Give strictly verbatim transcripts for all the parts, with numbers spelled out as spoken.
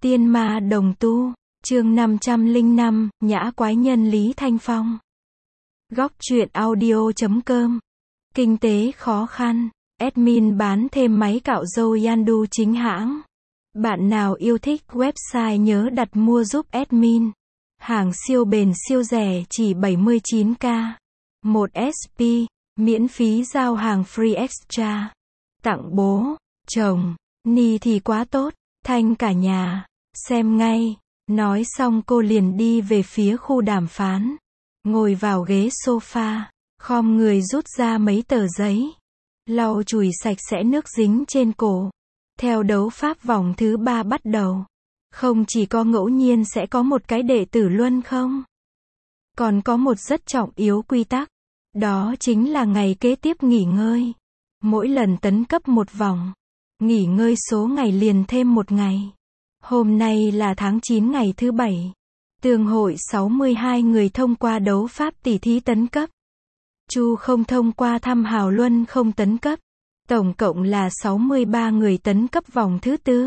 Tiên ma đồng tu, chương năm trăm lẻ năm, nhã quái nhân Lý Thanh Phong. Góc truyện audio chấm com. Kinh tế khó khăn, admin bán thêm máy cạo râu Yandu chính hãng. Bạn nào yêu thích website nhớ đặt mua giúp admin. Hàng siêu bền siêu rẻ chỉ bảy mươi chín k. một ét pê, miễn phí giao hàng free extra. Tặng bố, chồng, ni thì quá tốt, Thanh cả nhà. Xem ngay. Nói xong cô liền đi về phía khu đàm phán. Ngồi vào ghế sofa, khom người rút ra mấy tờ giấy. Lau chùi sạch sẽ nước dính trên cổ. Theo đấu pháp vòng thứ ba bắt đầu. Không chỉ có ngẫu nhiên sẽ có một cái đệ tử luân không? Còn có một rất trọng yếu quy tắc. Đó chính là ngày kế tiếp nghỉ ngơi. Mỗi lần tấn cấp một vòng, nghỉ ngơi số ngày liền thêm một ngày. Hôm nay là tháng chín ngày thứ bảy. Tường hội sáu mươi hai người thông qua đấu pháp tỷ thí tấn cấp. Chu không thông qua thăm hào luân không tấn cấp. Tổng cộng là sáu mươi ba người tấn cấp vòng thứ tư.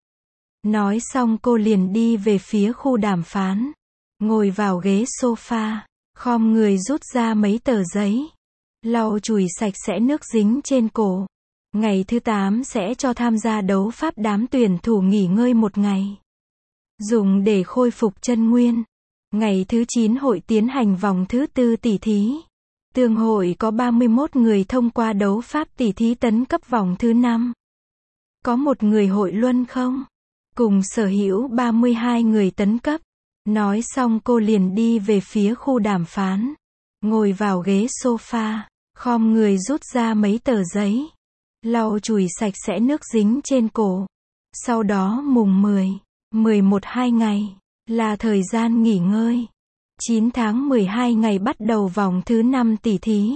Nói xong cô liền đi về phía khu đàm phán. Ngồi vào ghế sofa, khom người rút ra mấy tờ giấy. Lau chùi sạch sẽ nước dính trên cổ. Ngày thứ tám sẽ cho tham gia đấu pháp đám tuyển thủ nghỉ ngơi một ngày. Dùng để khôi phục chân nguyên. Ngày thứ chín hội tiến hành vòng thứ tư tỷ thí. Tường hội có ba mươi mốt người thông qua đấu pháp tỷ thí tấn cấp vòng thứ năm. Có một người hội luân không? Cùng sở hữu ba mươi hai người tấn cấp. Nói xong cô liền đi về phía khu đàm phán. Ngồi vào ghế sofa, khom người rút ra mấy tờ giấy. Lau chùi sạch sẽ nước dính trên cổ. Sau đó mùng mười, mười một hai ngày, là thời gian nghỉ ngơi. chín tháng mười hai ngày bắt đầu vòng thứ năm tỷ thí.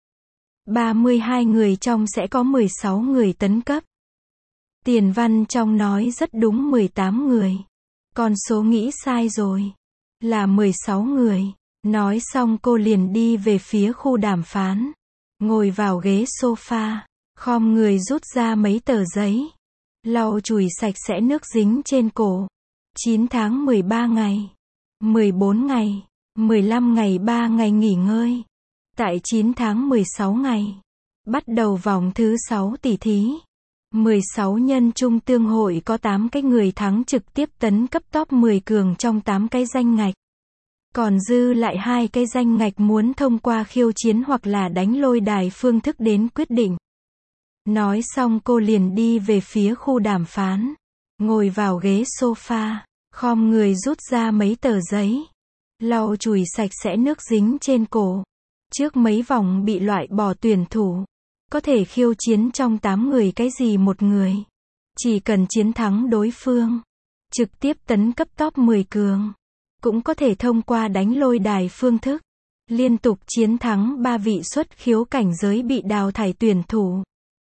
ba mươi hai người trong sẽ có mười sáu người tấn cấp. Tiền văn trong nói rất đúng mười tám người. Con số nghĩ sai rồi. Là mười sáu người. Nói xong cô liền đi về phía khu đàm phán. Ngồi vào ghế sofa. Khom người rút ra mấy tờ giấy. Lau chùi sạch sẽ nước dính trên cổ. chín tháng mười ba ngày. mười bốn ngày. mười lăm ngày ba ngày nghỉ ngơi. Tại chín tháng mười sáu ngày. Bắt đầu vòng thứ sáu tỷ thí. mười sáu nhân trung tương hội có tám cái người thắng trực tiếp tấn cấp top mười cường trong tám cái danh ngạch. Còn dư lại hai cái danh ngạch muốn thông qua khiêu chiến hoặc là đánh lôi đài phương thức đến quyết định. Nói xong cô liền đi về phía khu đàm phán. Ngồi vào ghế sofa, khom người rút ra mấy tờ giấy. Lau chùi sạch sẽ nước dính trên cổ. Trước mấy vòng bị loại bỏ tuyển thủ. Có thể khiêu chiến trong tám người cái gì một người. Chỉ cần chiến thắng đối phương. Trực tiếp tấn cấp top mười cường. Cũng có thể thông qua đánh lôi đài phương thức. Liên tục chiến thắng ba vị xuất khiếu cảnh giới bị đào thải tuyển thủ.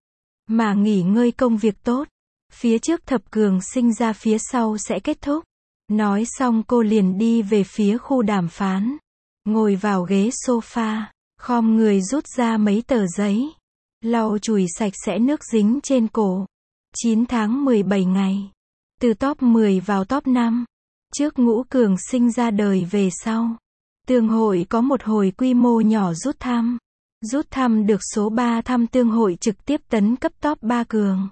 Mà nghỉ ngơi công việc tốt. Phía trước thập cường sinh ra phía sau sẽ kết thúc. Nói xong cô liền đi về phía khu đàm phán. Ngồi vào ghế sofa. Khom người rút ra mấy tờ giấy. Lau chùi sạch sẽ nước dính trên cổ. chín tháng mười bảy ngày. Từ top mười vào top năm. Trước ngũ cường sinh ra đời về sau. Tường hội có một hồi quy mô nhỏ rút thăm. Rút thăm được số ba thăm tường hội trực tiếp tấn cấp top ba cường.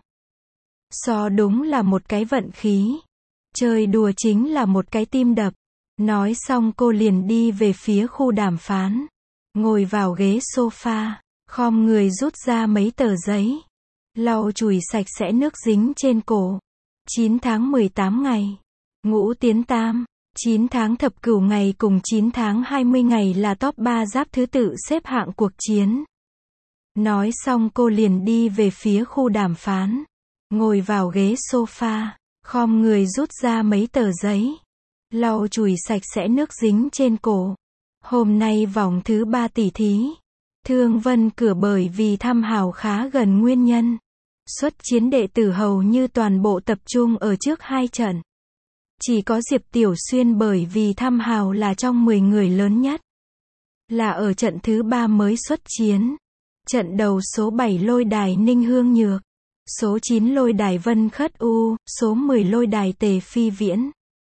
So đúng là một cái vận khí. Chơi đùa chính là một cái tim đập. Nói xong cô liền đi về phía khu đàm phán. Ngồi vào ghế sofa. Khom người rút ra mấy tờ giấy. Lau chùi sạch sẽ nước dính trên cổ. chín tháng mười tám ngày. Ngũ tiến tam. chín tháng thập cửu ngày cùng chín tháng hai mươi ngày là top ba giáp thứ tự xếp hạng cuộc chiến. Nói xong cô liền đi về phía khu đàm phán. Ngồi vào ghế sofa. Khom người rút ra mấy tờ giấy. Lau chùi sạch sẽ nước dính trên cổ. Hôm nay vòng thứ ba tỷ thí. Thương Vân cửa bởi vì thăm hào khá gần nguyên nhân. Xuất chiến đệ tử hầu như toàn bộ tập trung ở trước hai trận. Chỉ có Diệp Tiểu Xuyên bởi vì thăm hào là trong mười người lớn nhất. Là ở trận thứ ba mới xuất chiến. Trận đầu số bảy lôi đài Ninh Hương Nhược. số chín lôi đài Vân Khất U, số mười lôi đài Tề Phi Viễn.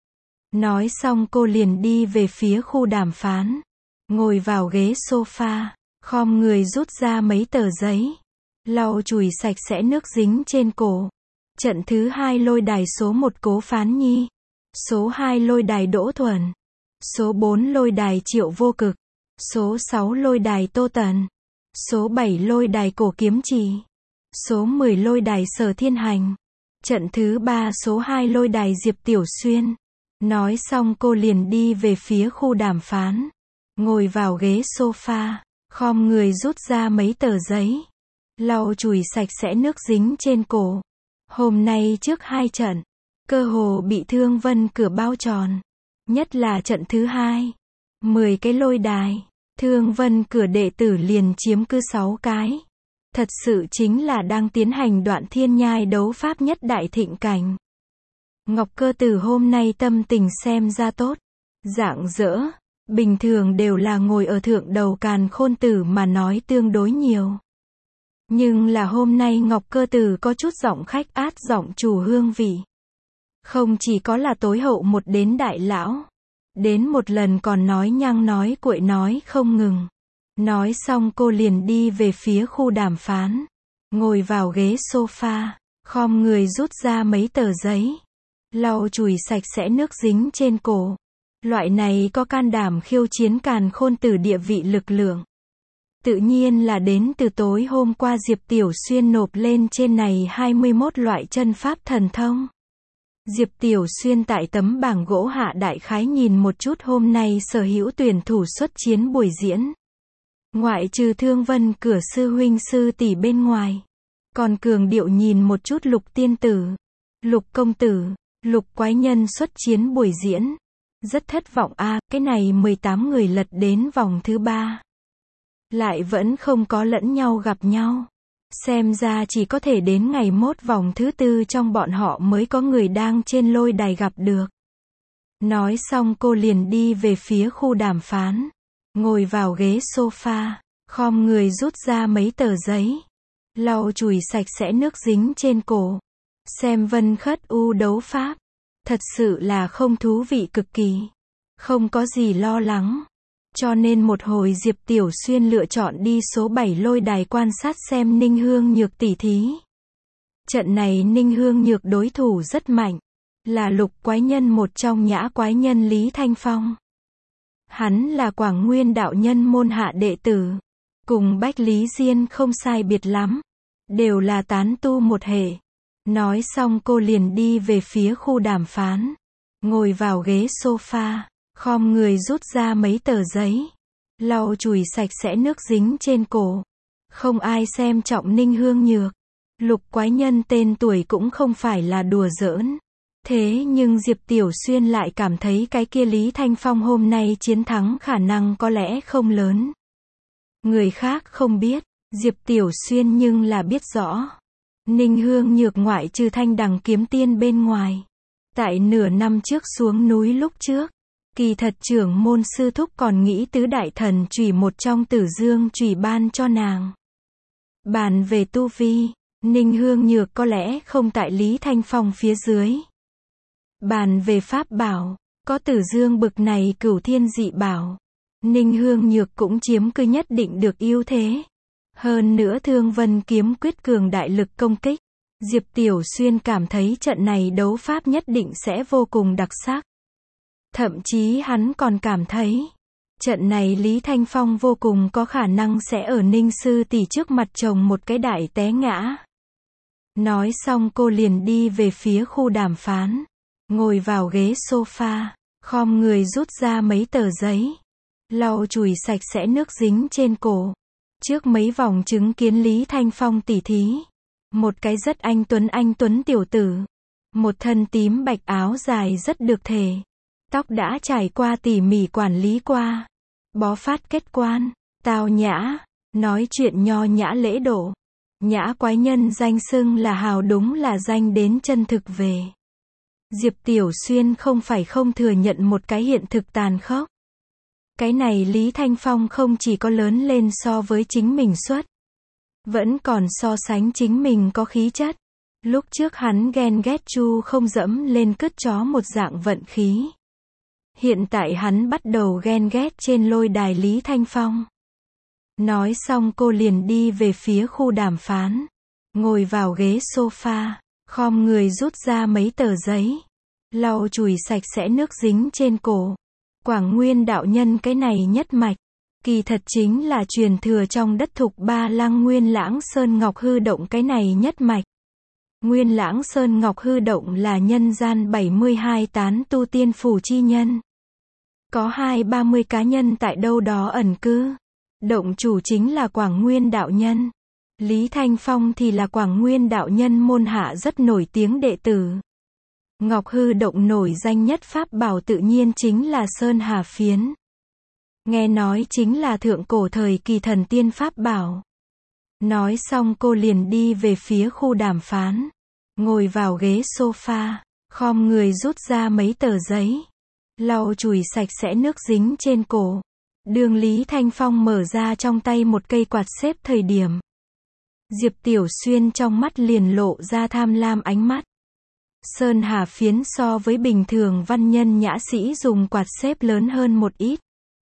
Nói xong cô liền đi về phía khu đàm phán. Ngồi vào ghế sofa, khom người rút ra mấy tờ giấy. Lau chùi sạch sẽ nước dính trên cổ. Trận thứ hai lôi đài số một Cố Phán Nhi. Số hai lôi đài Đỗ Thuần. Số bốn lôi đài Triệu Vô Cực. Số sáu lôi đài Tô Tần. Số bảy lôi đài Cổ Kiếm Trì. Số mười lôi đài Sở Thiên Hành. Trận thứ ba số hai lôi đài Diệp Tiểu Xuyên. Nói xong cô liền đi về phía khu đàm phán. Ngồi vào ghế sofa, khom người rút ra mấy tờ giấy. Lau chùi sạch sẽ nước dính trên cổ. Hôm nay trước hai trận, cơ hồ bị Thương Vân Cửa bao tròn. Nhất là trận thứ hai. mười cái lôi đài, Thương Vân Cửa đệ tử liền chiếm cứ sáu cái. Thật sự chính là đang tiến hành đoạn thiên nhai đấu pháp nhất đại thịnh cảnh. Ngọc Cơ Tử hôm nay tâm tình xem ra tốt, rạng rỡ. Bình thường đều là ngồi ở thượng đầu Càn Khôn Tử mà nói tương đối nhiều. Nhưng là hôm nay Ngọc Cơ Tử có chút giọng khách át giọng chủ hương vị. Không chỉ có là tối hậu một đến đại lão. Đến một lần còn nói nhăng nói cuội nói không ngừng. Nói xong cô liền đi về phía khu đàm phán. Ngồi vào ghế sofa, khom người rút ra mấy tờ giấy. Lau chùi sạch sẽ nước dính trên cổ. Loại này có can đảm khiêu chiến Càn Khôn Tử địa vị lực lượng. Tự nhiên là đến từ tối hôm qua Diệp Tiểu Xuyên nộp lên trên này hai mươi mốt loại chân pháp thần thông. Diệp Tiểu Xuyên tại tấm bảng gỗ hạ đại khái nhìn một chút hôm nay sở hữu tuyển thủ xuất chiến buổi diễn. Ngoại trừ Thương Vân Cửa sư huynh sư tỷ bên ngoài. Còn cường điệu nhìn một chút Lục Tiên Tử, Lục Công Tử, Lục Quái Nhân xuất chiến buổi diễn. Rất thất vọng a, à, cái này mười tám người lật đến vòng thứ ba. Lại vẫn không có lẫn nhau gặp nhau. Xem ra chỉ có thể đến ngày mốt vòng thứ tư trong bọn họ mới có người đang trên lôi đài gặp được. Nói xong cô liền đi về phía khu đàm phán. Ngồi vào ghế sofa, khom người rút ra mấy tờ giấy. Lau chùi sạch sẽ nước dính trên cổ. Xem Vân Khất U đấu pháp. Thật sự là không thú vị cực kỳ. Không có gì lo lắng. Cho nên một hồi Diệp Tiểu Xuyên lựa chọn đi số bảy lôi đài quan sát xem Ninh Hương Nhược tỉ thí. Trận này Ninh Hương Nhược đối thủ rất mạnh. Là Lục Quái Nhân một trong Nhã Quái Nhân Lý Thanh Phong. Hắn là Quảng Nguyên đạo nhân môn hạ đệ tử. Cùng Bách Lý Diên không sai biệt lắm. Đều là tán tu một hệ. Nói xong cô liền đi về phía khu đàm phán. Ngồi vào ghế sofa, khom người rút ra mấy tờ giấy. Lau chùi sạch sẽ nước dính trên cổ. Không ai xem trọng Ninh Hương Nhược. Lục Quái Nhân tên tuổi cũng không phải là đùa giỡn. Thế nhưng Diệp Tiểu Xuyên lại cảm thấy cái kia Lý Thanh Phong hôm nay chiến thắng khả năng có lẽ không lớn. Người khác không biết, Diệp Tiểu Xuyên nhưng là biết rõ. Ninh Hương Nhược ngoại trừ Thanh Đằng kiếm tiên bên ngoài. Tại nửa năm trước xuống núi lúc trước, kỳ thật trưởng môn sư thúc còn nghĩ tứ đại thần chủy một trong Tử Dương chủy ban cho nàng. Bàn về tu vi, Ninh Hương Nhược có lẽ không tại Lý Thanh Phong phía dưới. Bàn về pháp bảo, có Tử Dương bực này cửu thiên dị bảo. Ninh Hương Nhược cũng chiếm cứ nhất định được ưu thế. Hơn nữa Thương Vân kiếm quyết cường đại lực công kích. Diệp Tiểu Xuyên cảm thấy trận này đấu pháp nhất định sẽ vô cùng đặc sắc. Thậm chí hắn còn cảm thấy, trận này Lý Thanh Phong vô cùng có khả năng sẽ ở Ninh sư tỷ trước mặt chồng một cái đại té ngã. Nói xong cô liền đi về phía khu đàm phán. Ngồi vào ghế sofa, khom người rút ra mấy tờ giấy. Lau chùi sạch sẽ nước dính trên cổ. Trước mấy vòng chứng kiến Lý Thanh Phong tỉ thí. Một cái rất anh tuấn anh tuấn tiểu tử. Một thân tím bạch áo dài rất được thể. Tóc đã trải qua tỉ mỉ quản lý qua. Bó phát kết quan, tao nhã, nói chuyện nho nhã lễ độ. Nhã Quái Nhân danh xưng là hào đúng là danh đến chân thực về. Diệp Tiểu Xuyên không phải không thừa nhận một cái hiện thực tàn khốc. Cái này Lý Thanh Phong không chỉ có lớn lên so với chính mình xuất. Vẫn còn so sánh chính mình có khí chất. Lúc trước hắn ghen ghét Chu Không dẫm lên cứt chó một dạng vận khí. Hiện tại hắn bắt đầu ghen ghét trên lôi đài Lý Thanh Phong. Nói xong cô liền đi về phía khu đàm phán. Ngồi vào ghế sofa, khom người rút ra mấy tờ giấy. Lau chùi sạch sẽ nước dính trên cổ. Quảng Nguyên đạo nhân cái này nhất mạch. Kỳ thật chính là truyền thừa trong đất Thục Ba Lăng Nguyên Lãng Sơn Ngọc Hư Động cái này nhất mạch. Nguyên Lãng Sơn Ngọc Hư Động là nhân gian bảy mươi hai tán tu tiên phủ chi nhân. Có hai ba mươi cá nhân tại đâu đó ẩn cư. Động chủ chính là Quảng Nguyên đạo nhân. Lý Thanh Phong thì là Quảng Nguyên đạo nhân môn hạ rất nổi tiếng đệ tử. Ngọc Hư Động nổi danh nhất pháp bảo tự nhiên chính là Sơn Hà Phiến. Nghe nói chính là thượng cổ thời kỳ thần tiên pháp bảo. Nói xong cô liền đi về phía khu đàm phán. Ngồi vào ghế sofa, khom người rút ra mấy tờ giấy. Lau chùi sạch sẽ nước dính trên cổ. Đường Lý Thanh Phong mở ra trong tay một cây quạt xếp thời điểm. Diệp Tiểu Xuyên trong mắt liền lộ ra tham lam ánh mắt. Sơn Hà Phiến so với bình thường văn nhân nhã sĩ dùng quạt xếp lớn hơn một ít.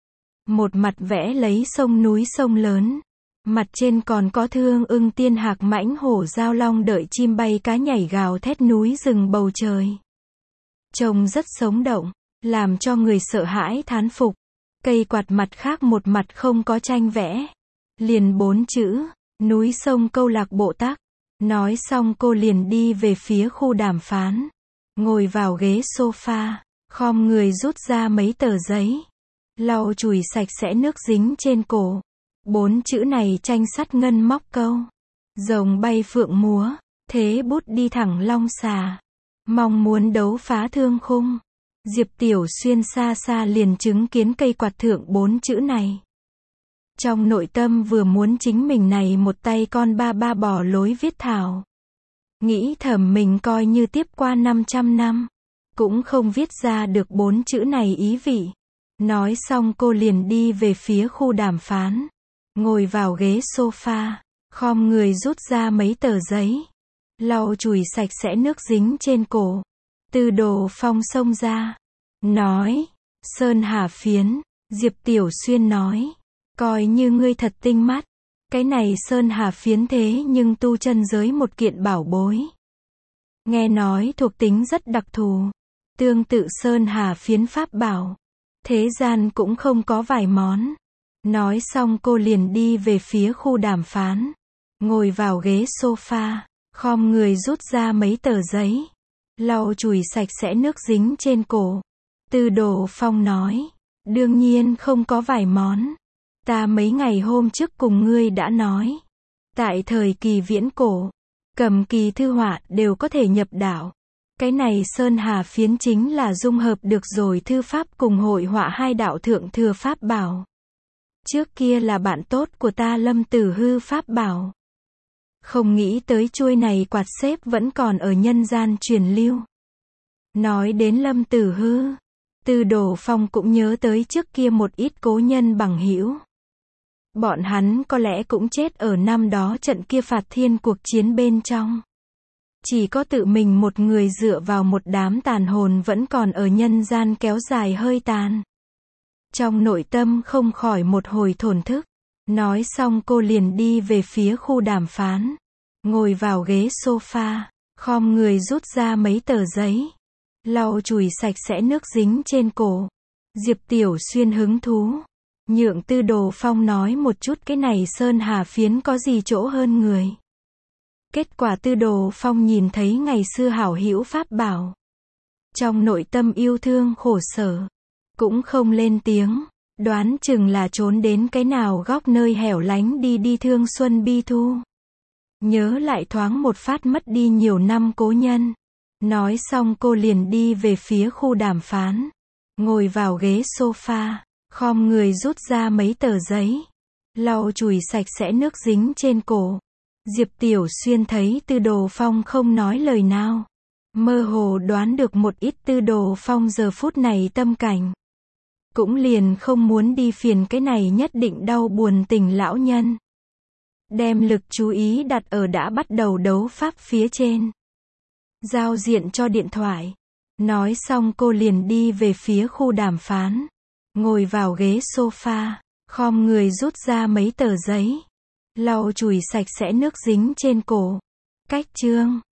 Một mặt vẽ lấy sông núi sông lớn. Mặt trên còn có thương ưng tiên hạc mãnh hổ giao long đợi chim bay cá nhảy gào thét núi rừng bầu trời. Trông rất sống động, làm cho người sợ hãi thán phục. Cây quạt mặt khác một mặt không có tranh vẽ. Liền bốn chữ, núi sông câu lạc bộ tác. Nói xong cô liền đi về phía khu đàm phán. Ngồi vào ghế sofa, khom người rút ra mấy tờ giấy. Lau chùi sạch sẽ nước dính trên cổ. Bốn chữ này tranh sắt ngân móc câu. Rồng bay phượng múa, thế bút đi thẳng long xà. Mong muốn đấu phá thương khung. Diệp Tiểu Xuyên xa xa liền chứng kiến cây quạt thượng bốn chữ này. Trong nội tâm vừa muốn chính mình này một tay con ba ba bỏ lối viết thảo. Nghĩ thầm mình coi như tiếp qua năm trăm năm. Cũng không viết ra được bốn chữ này ý vị. Nói xong cô liền đi về phía khu đàm phán. Ngồi vào ghế sofa, khom người rút ra mấy tờ giấy. Lau chùi sạch sẽ nước dính trên cổ. Tư Đồ Phong xông ra. Nói. Sơn Hà Phiến. Diệp Tiểu Xuyên nói. Coi như ngươi thật tinh mắt. Cái này Sơn Hà Phiến thế nhưng tu chân giới một kiện bảo bối. Nghe nói thuộc tính rất đặc thù. Tương tự Sơn Hà Phiến pháp bảo. Thế gian cũng không có vài món. Nói xong cô liền đi về phía khu đàm phán. Ngồi vào ghế sofa, khom người rút ra mấy tờ giấy. Lau chùi sạch sẽ nước dính trên cổ. Tư Đồ Phong nói. Đương nhiên không có vài món. Ta mấy ngày hôm trước cùng ngươi đã nói. Tại thời kỳ viễn cổ, cầm kỳ thư họa đều có thể nhập đạo. Cái này Sơn Hà Phiến chính là dung hợp được rồi thư pháp cùng hội họa hai đạo thượng thừa pháp bảo. Trước kia là bạn tốt của ta Lâm Tử Hư pháp bảo. Không nghĩ tới chuôi này quạt xếp vẫn còn ở nhân gian truyền lưu. Nói đến Lâm Tử Hư, Tư Đồ Phong cũng nhớ tới trước kia một ít cố nhân bằng hữu. Bọn hắn có lẽ cũng chết ở năm đó trận kia phạt thiên cuộc chiến bên trong. Chỉ có tự mình một người dựa vào một đám tàn hồn vẫn còn ở nhân gian kéo dài hơi tàn. Trong nội tâm không khỏi một hồi thổn thức. Nói xong cô liền đi về phía khu đàm phán. Ngồi vào ghế sofa, khom người rút ra mấy tờ giấy. Lau chùi sạch sẽ nước dính trên cổ. Diệp Tiểu Xuyên hứng thú. Nhượng Tư Đồ Phong nói một chút cái này Sơn Hà Phiến có gì chỗ hơn người. Kết quả Tư Đồ Phong nhìn thấy ngày xưa hảo hữu pháp bảo. Trong nội tâm yêu thương khổ sở. Cũng không lên tiếng. Đoán chừng là trốn đến cái nào góc nơi hẻo lánh đi đi thương xuân bi thu. Nhớ lại thoáng một phát mất đi nhiều năm cố nhân. Nói xong cô liền đi về phía khu đàm phán. Ngồi vào ghế sofa, khom người rút ra mấy tờ giấy. Lau chùi sạch sẽ nước dính trên cổ. Diệp Tiểu Xuyên thấy Tư Đồ Phong không nói lời nào. Mơ hồ đoán được một ít Tư Đồ Phong giờ phút này tâm cảnh. Cũng liền không muốn đi phiền cái này nhất định đau buồn tình lão nhân. Đem lực chú ý đặt ở đã bắt đầu đấu pháp phía trên. giao diện cho điện thoại. Nói xong cô liền đi về phía khu đàm phán. Ngồi vào ghế sofa, khom người rút ra mấy tờ giấy. Lau chùi sạch sẽ nước dính trên cổ. Cách chương